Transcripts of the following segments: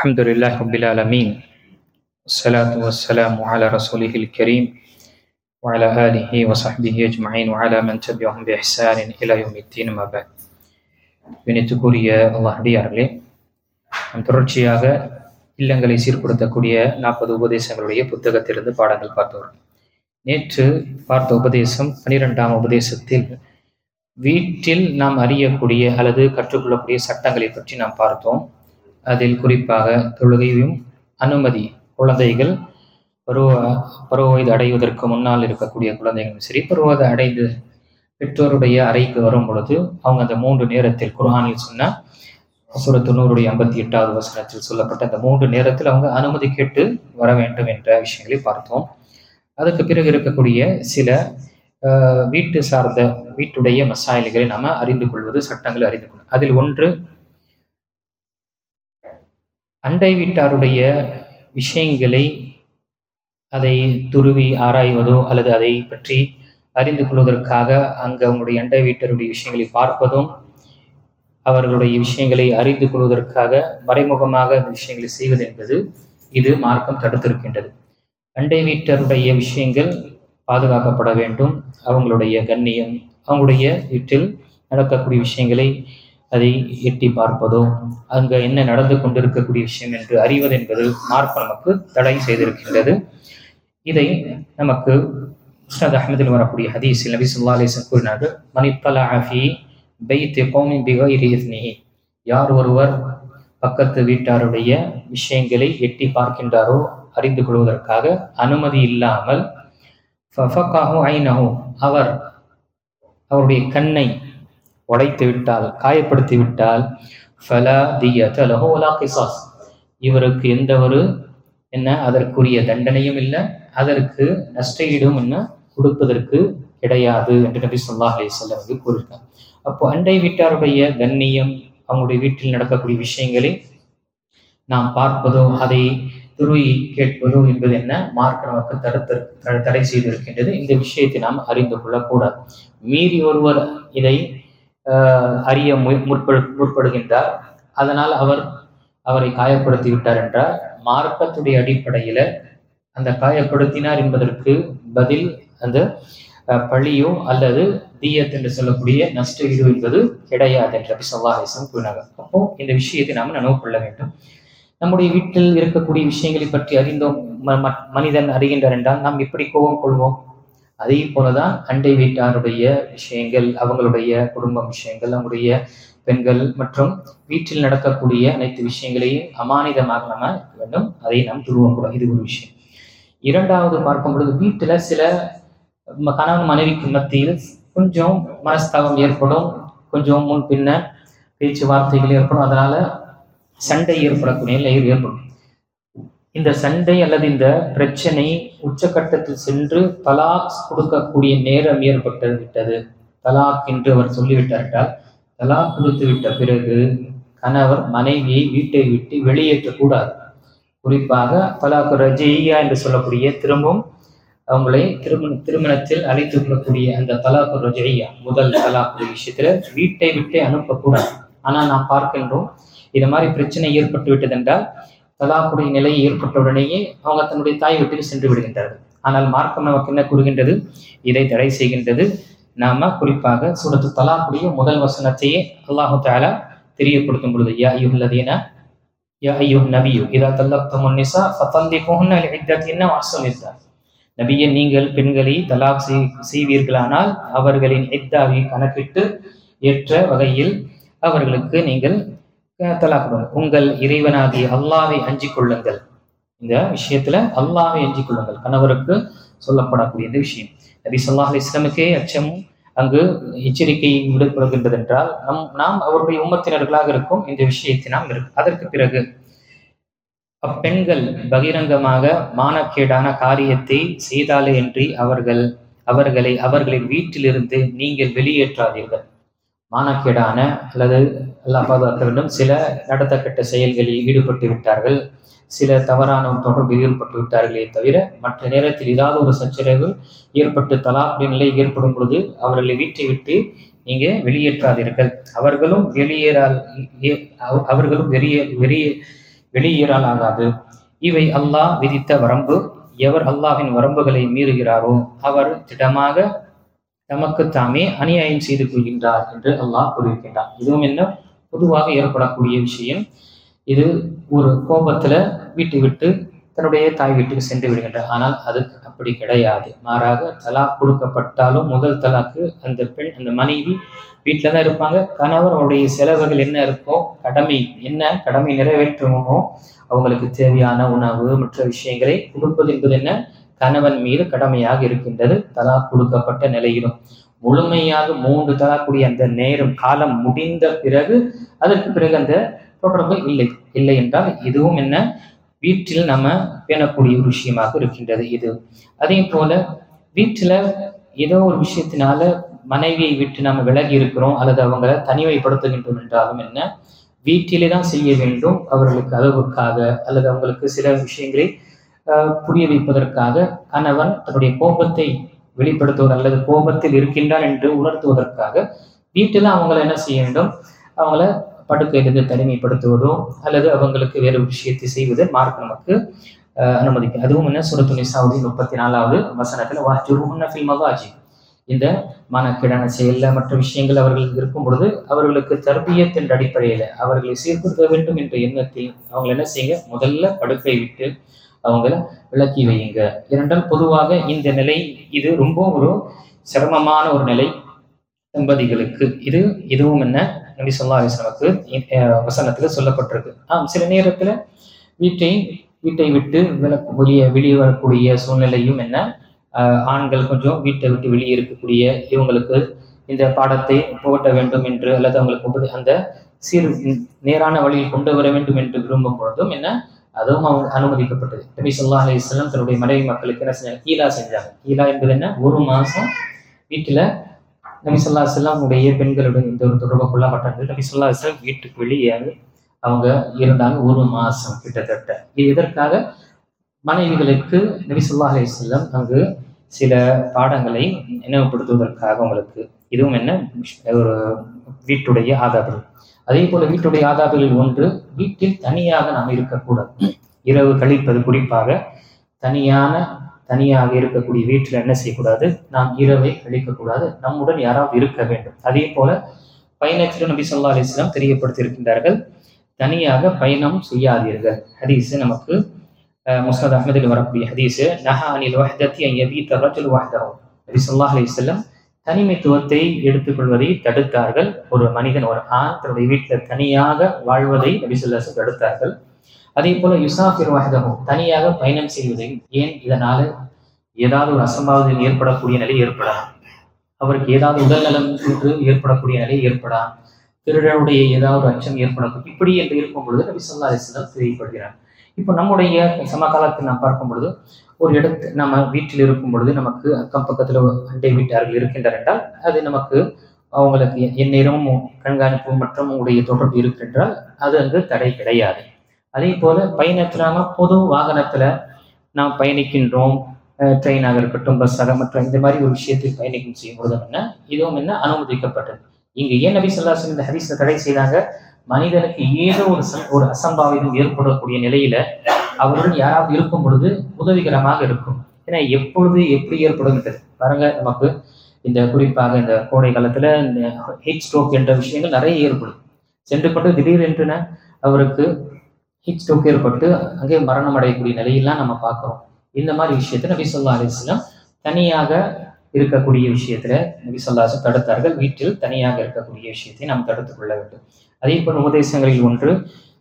الحمد لله رب العالمين والصلاة والسلام على رسوله الكريم وعلى آله وصحبه أجمعين وعلى من تبعهم بإحسان إلى يوم الدين ما بعد. வினித்துக்குரிய அல்லாஹ்வியார்களே, நாம் தொடர்ச்சியாக இல்லங்களை சீர்படுத்தக்கூடிய 40 உபதேசங்களுடைய புத்தகத்திலிருந்து பாடங்கள் பார்த்தோம். நேற்று பார்த்த உபதேசம் 12ஆம் உபதேசத்தில் வீட்டில் நாம் அறியக்கூடிய அல்லது கற்றுக்கொள்ளக்கூடிய சட்டங்களை பற்றி நாம் பார்த்தோம். அதில் குறிப்பாக தொழுகையும் அனுமதி, குழந்தைகள் பருவ வயது அடைவதற்கு முன்னால் இருக்கக்கூடிய குழந்தைகளும் சரி, பருவதை அடைந்து பெற்றோருடைய அறைக்கு வரும் பொழுது அவங்க அந்த 3 நேரத்தில் குர்ஆனில் சொன்ன சூரத்து நூருடைய 58வது வசனத்தில் சொல்லப்பட்ட அந்த 3 நேரத்தில் அவங்க அனுமதி கேட்டு வர வேண்டும் என்ற விஷயங்களை பார்த்தோம். அதுக்கு பிறகு இருக்கக்கூடிய சில வீட்டு சார்ந்த வீட்டுடைய மசாயல்களை நாம அறிந்து கொள்வது, சட்டங்களை அறிந்து கொள்வது. அதில் ஒன்று, அண்டை வீட்டாருடைய விஷயங்களை அதை துருவி ஆராய்வதோ அல்லது அதை பற்றி அறிந்து கொள்வதற்காக அங்கு அவங்களுடைய அண்டை வீட்டருடைய விஷயங்களை பார்ப்பதும், அவர்களுடைய விஷயங்களை அறிந்து கொள்வதற்காக மறைமுகமாக அந்த விஷயங்களை செய்வது என்பது இது மார்க்கம் தடுத்திருக்கின்றது. அண்டை வீட்டருடைய விஷயங்கள் பாதுகாக்கப்பட வேண்டும். அவங்களுடைய கண்ணியம், அவங்களுடைய வீட்டில் நடக்கக்கூடிய விஷயங்களை அதை எட்டி பார்ப்பதோ, அங்கே என்ன நடந்து கொண்டிருக்கக்கூடிய விஷயம் என்று அறிவது என்பது மார்க்கம் நமக்கு தடை செய்திருக்கின்றது. இதை நமக்கு முஸ்னத் அஹ்மதில் வரக்கூடிய ஹதீஸில் நபி ஸல்லல்லாஹு அலைஹி வஸல்லம் கூறினார்கள், மன் இத்தலஅ ஃபீ பைத்தி கௌமின் பிகைரி இத்னிஹி, யார் ஒருவர் பக்கத்து வீட்டாருடைய விஷயங்களை எட்டி பார்க்கின்றாரோ, அறிந்து கொள்வதற்காக அனுமதி இல்லாமல், ஃபஃபகஹு ஐனஹு, அவருடைய கண்ணை உடைத்து விட்டால், காயப்படுத்தி விட்டால், ஃபலா தியத லஹு வலா கிஸாஸ், இவருக்கு எந்த ஒரு அதற்குரிய தண்டனையும் இல்லை, அதற்கு நஷ்டஈடும் கொடுப்பதற்கு கிடையாது என்று நபி ஸல்லல்லாஹு அலைஹி வஸல்லம் கூறினார். அப்போ அண்டை வீட்டாருடைய கண்ணியம், அவங்களுடைய வீட்டில் நடக்கக்கூடிய விஷயங்களை நாம் பார்ப்பதோ அதை துருவி கேட்பதோ என்பது மார்க்க நமக்கு தடை செய்திருக்கின்றது. இந்த விஷயத்தை நாம் அறிந்து கொள்ளக்கூடாது. மீறி ஒருவர் இதை அறிய முற்படுகின்றார், அதனால் அவரை காயப்படுத்தி விட்டார் என்றால், மார்க்கத்துடைய அடிப்படையில அந்த காயப்படுத்தினார் என்பதற்கு பதில் அந்த பழியோ அல்லது தீயத் என்று சொல்லக்கூடிய நஷ்ட ஈடு என்பது கிடையாது என்று நபி ஸல்லல்லாஹு அலைஹி வஸல்லம் கூறினார்கள். அப்போ இந்த விஷயத்தை நாம் நினைவு கொள்ள வேண்டும். நம்முடைய வீட்டில் இருக்கக்கூடிய விஷயங்களை பற்றி அறிந்தோம், மனிதன் அறிகின்றார் என்றால் நாம் எப்படி கோபம் கொள்வோம்? அதே போலதான் அண்டை வீட்டாருடைய விஷயங்கள், அவங்களுடைய குடும்ப விஷயங்கள், அவங்களுடைய பெண்கள் மற்றும் வீட்டில் நடக்கக்கூடிய அனைத்து விஷயங்களையும் அமானிதமாக நம்ம வேண்டும், அதை நாம் துருவம் கூட. இது ஒரு விஷயம். இரண்டாவது பார்க்கும் பொழுது, வீட்டுல சில கணவன் மனைவிக்கு மத்தியில் கொஞ்சம் மனஸ்தாபம் ஏற்படும், கொஞ்சம் முன் பின்ன பேச்சுவார்த்தைகள் ஏற்படும், அதனால சண்டை ஏற்படக்கூடிய நிலை ஏற்படும். இந்த சண்டை அல்லது இந்த பிரச்சனை உச்சகட்டத்தில் சென்று தலாக் கொடுக்கக்கூடிய நேரம் ஏற்பட்டு விட்டது, தலாக் என்று அவர் சொல்லிவிட்டார் என்றால், தலாக் கொடுத்து விட்ட பிறகு கணவர் மனைவியை வீட்டை விட்டு வெளியேற்றக்கூடாது. குறிப்பாக தலாக் ரஜியா என்று சொல்லக்கூடிய திரும்பவும் அவங்களை திருமணத்தில் அழைத்து கொள்ளக்கூடிய அந்த தலாக் ரஜியா, முதல் தலாக் விஷயத்துல வீட்டை விட்டே அனுப்பக்கூடாது. ஆனால் நாம் பார்க்கின்றோம், இது மாதிரி பிரச்சனை ஏற்பட்டு விட்டது என்றால் தலாக்குடைய நிலை ஏற்பட்ட உடனேயே அவங்க தன்னுடைய தாய் வீட்டுக்கு சென்று விடுகின்றார்கள். ஆனால் மார்க்கம் நமக்கு என்ன கூறுகின்றது? இதை தடை செய்கின்றது. நாம குறிப்பாக சூரத்து தலாக்குடைய முதல் வசனத்தையே அல்லாஹு தஆலா தெரியப்படுத்தும் பொழுது, யா அய்யுஹல்லதீன யா அய்யுஹன் நபியு இதா தல்லக்துமுன் நிஸா ஃபதல்லிகுஹுன்ன லிஇத்தத்திஹின்ன வஅஹ்ஸினு இத்தா, நபியே, நீங்கள் பெண்களை தலாக் செய்வீர்களானால் அவர்களின் இத்தாவை கணக்கிட்டு ஏற்ற வகையில் அவர்களுக்கு நீங்கள் தலாக் கொடுங்கள். உங்கள் இறைவனாகிய அல்லாஹ்வை அஞ்சிக் கொள்ளுங்கள். இந்த விஷயத்துல அல்லாஹ்வை அஞ்சிக் கொள்ளுங்கள் கணவருக்கு சொல்லப்படக்கூடிய இந்த விஷயம். நபி ஸல்லல்லாஹு அலைஹி வஸல்லமுக்கே அச்சமும் அங்கு எச்சரிக்கை விடப்படுகின்றது என்றால் நாம் அவருடைய உம்மத்தினர்களாக இருக்கும் இந்த விஷயத்தை நாம் இருக்கு. அதற்கு பிறகு அப்பெண்கள் பகிரங்கமாக மானக்கேடான காரியத்தை செய்தாலே என்று அவர்களின் வீட்டிலிருந்து நீங்கள் வெளியேற்றாதீர்கள். மானக்கேடான அல்லது அல்லாஹ் பாதுகாக்க வேண்டும், சில நடத்தப்பட்ட செயல்களில் ஈடுபட்டு விட்டார்கள், சில தவறான தொடர்பில் ஈடுபட்டு விட்டார்களே தவிர மற்ற நேரத்தில் ஏதாவது ஒரு சச்சரவு ஏற்பட்டு தலாக் நிலை ஏற்படும் பொழுது அவர்களை வீட்டை விட்டு நீங்க வெளியேற்றாதீர்கள். அவர்களும் வெளியேறலாகாது. இவை அல்லாஹ் விதித்த வரம்பு. எவர் அல்லாஹ்வின் வரம்புகளை மீறுகிறாரோ அவர் திடமாக தமக்கு தாமே அநியாயம் செய்து கொள்கின்றார் என்று அல்லாஹ் கூறியிருக்கின்றார். இதுவும் என்ன பொதுவாக ஏற்படக்கூடிய விஷயம். இது ஒரு கோபத்துல வீட்டை விட்டு தன்னுடைய தாய் வீட்டுக்கு சென்று விடுகின்றார். ஆனால் அது அப்படி கிடையாது. மாறாக தலாக் கொடுக்கப்பட்டாலும் முதல் தலாக்கு அந்த பெண் அந்த மனைவி வீட்டில தான் இருப்பாங்க. கணவர் அவருடைய செலவுகள் என்ன இருக்கோ, கடமை நிறைவேற்றணுமோ, அவங்களுக்கு தேவையான உணவு மற்ற விஷயங்களை கொடுப்பது என்பது என்ன கணவன் மீது கடமையாக இருக்கின்றது. தலாக் கொடுக்கப்பட்ட நிலையிலும் முழுமையாக 3 தலாக்குடைய அந்த நேரம் காலம் முடிந்த பிறகு அதற்கு பிறகு அந்த தொடர்பு இல்லை என்றால் இதுவும் என்ன வீட்டில் நம்ம பேணக்கூடிய ஒரு விஷயமாக இருக்கின்றது. இது அதே போல வீட்டில் ஏதோ ஒரு விஷயத்தினால மனைவியை விட்டு நாம் விலகி இருக்கிறோம் அல்லது அவங்களை தனிமைப்படுத்துகின்றோம் என்றாலும் என்ன வீட்டிலே தான் செய்ய வேண்டும். அவர்களுக்கு அளவுக்காக அல்லது அவங்களுக்கு சில விஷயங்களை புரிய வைப்பதற்காக கணவன் தன்னுடைய கோபத்தை வெளிப்படுத்துவது அல்லது கோபத்தில் இருக்கின்றான் என்று உணர்த்துவதற்காக வீட்டில் அவங்களை என்ன செய்ய வேண்டும், அவங்கள படுக்கையிலிருந்து தனிமைப்படுத்துவதோ அல்லது அவங்களுக்கு வேறு விஷயத்தை செய்வது மார்க் நமக்கு அனுமதிக்கும். அதுவும் என்ன சூரத்து நிசாவுடைய 34வது வசனத்துல வஹ்ஜுருஹுன்ன ஃபில் மதாஜி, இந்த மனக்கிடான செயல்ல மற்ற விஷயங்கள் அவர்கள் இருக்கும் பொழுது அவர்களுக்கு தர்பியத் என்ற அடிப்படையில அவர்களை சீர்படுத்த வேண்டும் என்ற எண்ணத்தில் அவங்க என்ன செய்யுங்க, முதல்ல படுக்கை விட்டு அவங்கள விளக்கி வையுங்க. ஏனென்றால் பொதுவாக இந்த நிலை இது ரொம்ப ஒரு சிரமமான ஒரு நிலை தம்பதிகளுக்கு. இதுவும் என்ன நபி ஸல்லல்லாஹு அலைஹி வஸல்லம் வசனத்துல சொல்லப்பட்டிருக்கு. சில நேரத்துல வீட்டை விட்டு வெளியே வரக்கூடிய சூழ்நிலையும் என்ன ஆண்கள் கொஞ்சம் வீட்டை விட்டு வெளியே இருக்கக்கூடிய இவங்களுக்கு இந்த பாடத்தை புகட்ட வேண்டும் என்று அல்லது அவங்களுக்கு அந்த நேரான வழியில் கொண்டு வர வேண்டும் என்று விரும்பும் பொழுதும் என்ன அதுவும் அவங்க அனுமதிக்கப்பட்டது. நபி ஸல்லல்லாஹு அலைஹி வஸல்லம் தன்னுடைய மனைவி மக்களுக்கு என்ன செஞ்சாங்க, ஈலா செஞ்சாங்க. ஈலா என்பது என்ன, 1 மாசம் வீட்டுல நபி ஸல்லல்லாஹு அலைஹி வஸல்லம் உடைய பெண்களுடன் இந்த ஒரு தொடர்பு கொள்ள மாட்டாங்க. நபி ஸல்லல்லாஹு அலைஹி வஸல்லம் வீட்டுக்கு வெளியே அவங்க இருந்தாங்க 1 மாசம் கிட்டத்தட்ட. இது எதற்காக, மனைவிகளுக்கு நபி ஸல்லல்லாஹு அலைஹி வஸல்லம் அங்கு சில பாடங்களை நினைவுபடுத்துவதற்காக உங்களுக்கு. இதுவும் என்ன ஒரு வீட்டுடைய ஆதாபங்கள். அதே போல வீட்டுடைய ஆதாபங்களில் ஒன்று, வீட்டில் தனியாக நாம் இருக்கக்கூடாது. இரவு கழிப்பது குறிப்பாக தனியாக இருக்கக்கூடிய வீட்டில் என்ன செய்யக்கூடாது, நாம் இரவை கழிக்கக்கூடாது. நம்முடன் யாராவது இருக்க வேண்டும். அதே போல பயணத்திலும் நபி ஸல்லல்லாஹு அலைஹி வஸல்லம் தெரியப்படுத்தி இருக்கின்றார்கள், தனியாக பயணம் செய்யாதீர்கள். ஹதீஸ் நமக்கு முஸ்னத் அஹ்மதில் வரக்கூடிய ஹதீஸ், நஹா அனில் வஹ்தத்தி அன் யபீத ரஜுல் வஹ்தஹு. நபி ஸல்லல்லாஹு அலைஹி வஸல்லம் தனிமைத்துவத்தை எடுத்துக்கொள்வதை தடுத்தார்கள். ஒரு மனிதன், ஒரு ஆண் தன்னுடைய வீட்டில் தனியாக வாழ்வதை நபி ஸல்லல்லாஹு அலைஹி வஸல்லம் தடுத்தார்கள். அதே போல யுசாஃபிர் வஹ்தஹு, தனியாக பயணம் செய்வதை. ஏன், இதனால ஏதாவது ஒரு அசம்பாவிதம் ஏற்படக்கூடிய நிலை ஏற்படலாம், அவருக்கு ஏதாவது உடல் நலம் என்று ஏற்படக்கூடிய நிலை ஏற்படலாம், திருடனுடைய ஏதாவது அச்சம் ஏற்படக்கூடும். இப்படி என்று இருக்கும் பொழுது நபி ஸல்லல்லாஹு அலைஹி வஸல்லம் தெரியப்படுகிறார். இப்போ நம்முடைய சமகாலத்தில் நாம் பார்க்கும் பொழுது ஒரு இடத்து நம்ம வீட்டில் இருக்கும் பொழுது நமக்கு அக்கம் பக்கத்தில் அண்டை வீட்டார்கள் இருக்கின்றார் என்றால் அது நமக்கு அவங்களுக்கு எந்நேரமும் கண்காணிப்பு மற்றும் உடைய தொடர்பு இருக்கின்றால் அது அங்கு தடை கிடையாது. அதே போல பயணத்தில் நாம பொது வாகனத்துல நாம் பயணிக்கின்றோம், ட்ரெயினாக இருக்கட்டும், பஸ்ஸாக மற்ற இந்த மாதிரி ஒரு விஷயத்தில் பயணிக்கும் செய்யும் பொழுது என்ன இதுவும் என்ன அனுமதிக்கப்பட்டது. இங்கு ஏன் நபி ஸல்லல்லாஹு அலைஹி வஸல்லம் இந்த ஹதீஸ்ல தடை செய்தாங்க, மனிதனுக்கு ஏதோ ஒரு அசம்பாவிதம் ஏற்படக்கூடிய நிலையில அவருடன் யாராவது இருக்கும் பொழுது உதவிகரமாக இருக்கும். ஏன்னா எப்பொழுது எப்படி ஏற்படுகின்றது பாருங்க, நமக்கு இந்த குறிப்பாக இந்த கோடை காலத்துல இந்த ஹீட் ஸ்ட்ரோக் என்ற விஷயங்கள் நிறைய ஏற்படும். சென்று கொண்டு திடீரென்று அவருக்கு ஹீட் ஸ்ட்ரோக் ஏற்பட்டு அங்கே மரணம் அடையக்கூடிய நிலையெல்லாம் நம்ம பார்க்கிறோம். இந்த மாதிரி விஷயத்துல நபி ஸல்லல்லாஹு அலைஹி வஸல்லம் தனியாக இருக்கக்கூடிய விஷயத்துல நபி ஸல்லல்லாஹு அலைஹி வஸல்லம் தடுத்தார்கள். வீட்டில் தனியாக இருக்கக்கூடிய விஷயத்தை நாம் தடுத்துக் கொள்ள வேண்டும். அதே போல உபதேசங்களில் ஒன்று,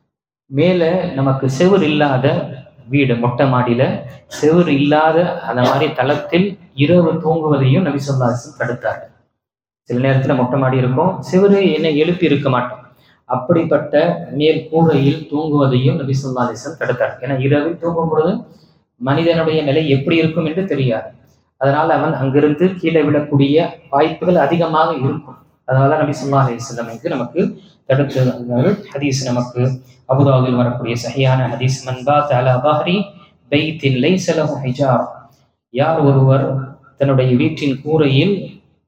மேல நமக்கு செவுர் இல்லாத வீடு, மொட்டை மாடியில செவுர் இல்லாத அந்த மாதிரி தளத்தில் இரவு தூங்குவதையும் நபி ஸல்லல்லாஹு அலைஹி வஸல்லம் தடுத்தார்கள். சில நேரத்துல மொட்டை மாடி இருக்கும், செவுரு என்ன எழுப்பி இருக்க மாட்டோம், அப்படிப்பட்ட மேல் கூரையில் தூங்குவதையும் நபி ஸல்லல்லாஹு அலைஹி வஸல்லம் தடுத்தார்கள். ஏன்னா இரவில் தூங்கும் பொழுது மனிதனுடைய நிலை எப்படி இருக்கும் என்று தெரியாது. அதனால அவன் அங்கிருந்து கீழே விடக்கூடிய வாய்ப்புகள் அதிகமாக இருக்கும். அதனால நபி ஸல்லல்லாஹு அலைஹி வஸல்லம் நமக்கு தடுத்து ஹதீஸ் நமக்கு அபூதாவுதில் வரக்கூடிய சஹீஹான ஹதீஸ், மன் பாத அலா பஹ்ரி பைத்தின் லைஸ லஹு ஹிஜார், யார் ஒருவர் தன்னுடைய வீட்டின் கூரையில்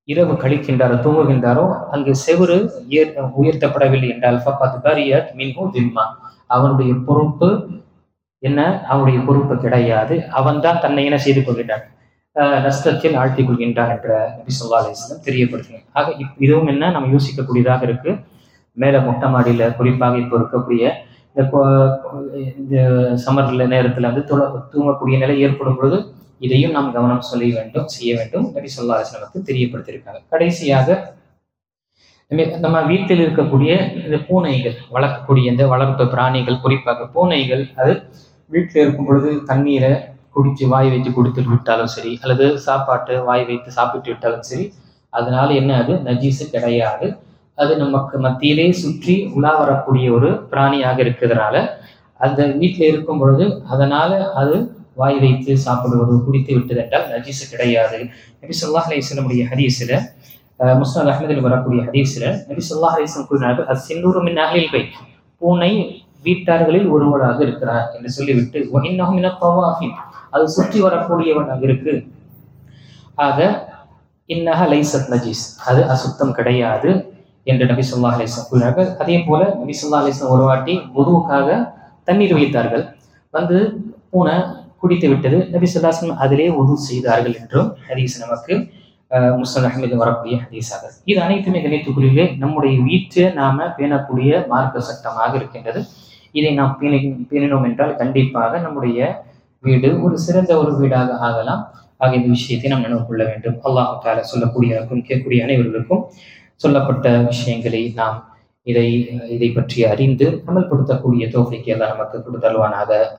இரவு கழிக்கின்றாரோ தூங்குகின்றாரோ அங்கு செவுறு உயர்த்தப்படவில்லை என்றால் ஃபக்கத் பரியத் மின்ஹு திம்மா, அவனுடைய பொறுப்பு என்ன? அவனுடைய பொறுப்பு கிடையாது. அவன்தான் தன்னை என்ன செய்து கொள்கின்றான், நஷ்டத்தில் ஆழ்த்திக் கொள்கின்றான் என்ற நபி ஸல்லல்லாஹு அலைஹி வஸல்லம் தெரியப்படுத்தினார். ஆக இதுவும் என்ன நம்ம யோசிக்கக்கூடியதாக இருக்கு. மேல மொட்டை மாடியில குறிப்பாக இப்போ இருக்கக்கூடிய இந்த சம்மர்ல நேரத்துல வந்து தூங்கக்கூடிய நிலை ஏற்படும் பொழுது இதையும் நாம் கவனம் செய்ய வேண்டும். நபி ஸல்லல்லாஹு அலைஹி வஸல்லம் தெரியப்படுத்தியிருக்காங்க. கடைசியாக நம்ம வீட்டில் இருக்கக்கூடிய இந்த பூனைகள், வளர்க்கக்கூடிய இந்த வளர்ப்பு பிராணிகள், குறிப்பாக பூனைகள், அது வீட்டில் இருக்கும் பொழுது தண்ணீரை குடிச்சு வாய் வைத்து குடித்து விட்டாலும் சரி, அல்லது சாப்பாட்டு வாய் வைத்து சாப்பிட்டு விட்டாலும் சரி, அதனால என்ன, அது நஜீஸு கிடையாது. அது நமக்கு மத்தியிலே சுற்றி உலா வரக்கூடிய ஒரு பிராணியாக இருக்கிறதுனால அந்த வீட்டில் இருக்கும் பொழுது அதனால அது வாய் வைத்து சாப்பிடுவது, குடித்து விட்டது என்றால் நஜீஸு கிடையாது. நபி ஸல்லல்லாஹு அலைஹி வஸல்லம் ஹதீஸ்ல, முஸ்னத் அஹ்மதில் வரக்கூடிய ஹதீஸ்ல நபி ஸல்லல்லாஹு அலைஹி வஸல்லம் கூறினார்கள், அஸ்ஸின்னூரு மின் அஹ்லில் பைத், பூனை வீட்டார்களில் ஒருவராக இருக்கிறார் என்று சொல்லிவிட்டு, வஇன்னஹு மினத் தவாஃபின், அது சுற்றி வரக்கூடியவனாக இருக்கு. ஆக இன்னஹா லைஸத் நஜீஸ், அது அசுத்தம் கிடையாது என்று நபி ஸல்லல்லாஹு அலைஹி வஸல்லம் கூறினார்கள். அதே போல நபி ஸல்லல்லாஹு அலைஹி வஸல்லம் ஒரு வாட்டி வுதுவுக்காக தண்ணீர் வைத்தார்கள், வந்து பூனை குடித்து விட்டது. நபி ஸல்லல்லாஹு அலைஹி வஸல்லம் அதிலே வுது செய்தார்கள் என்றும் ஹதீஸ் நமக்கு முஸ்னத் அஹ்மதில் வரக்கூடிய ஹதீஸாக. இது அனைத்துமே கணித்துக்குள்ளே நம்முடைய வீட்டை நாம பேணக்கூடிய மார்க்க சட்டமாக இருக்கின்றது. இதை நாம் பேணினோம் என்றால் கண்டிப்பாக நம்முடைய வீடு ஒரு சிறந்த ஒரு வீடாக ஆகலாம். ஆக இந்த விஷயத்தை நாம் நினைவு கொள்ள வேண்டும். அல்லாஹ் தஆலா சொல்லக்கூடியவருக்கும் கேட்கக்கூடிய அனைவர்களுக்கும் சொல்லப்பட்ட விஷயங்களை நாம் இதை பற்றி அறிந்து அமல்படுத்தக்கூடிய தௌஃபீக் அல்லாஹ் நமக்கு கொடுத்தருள்வானாக.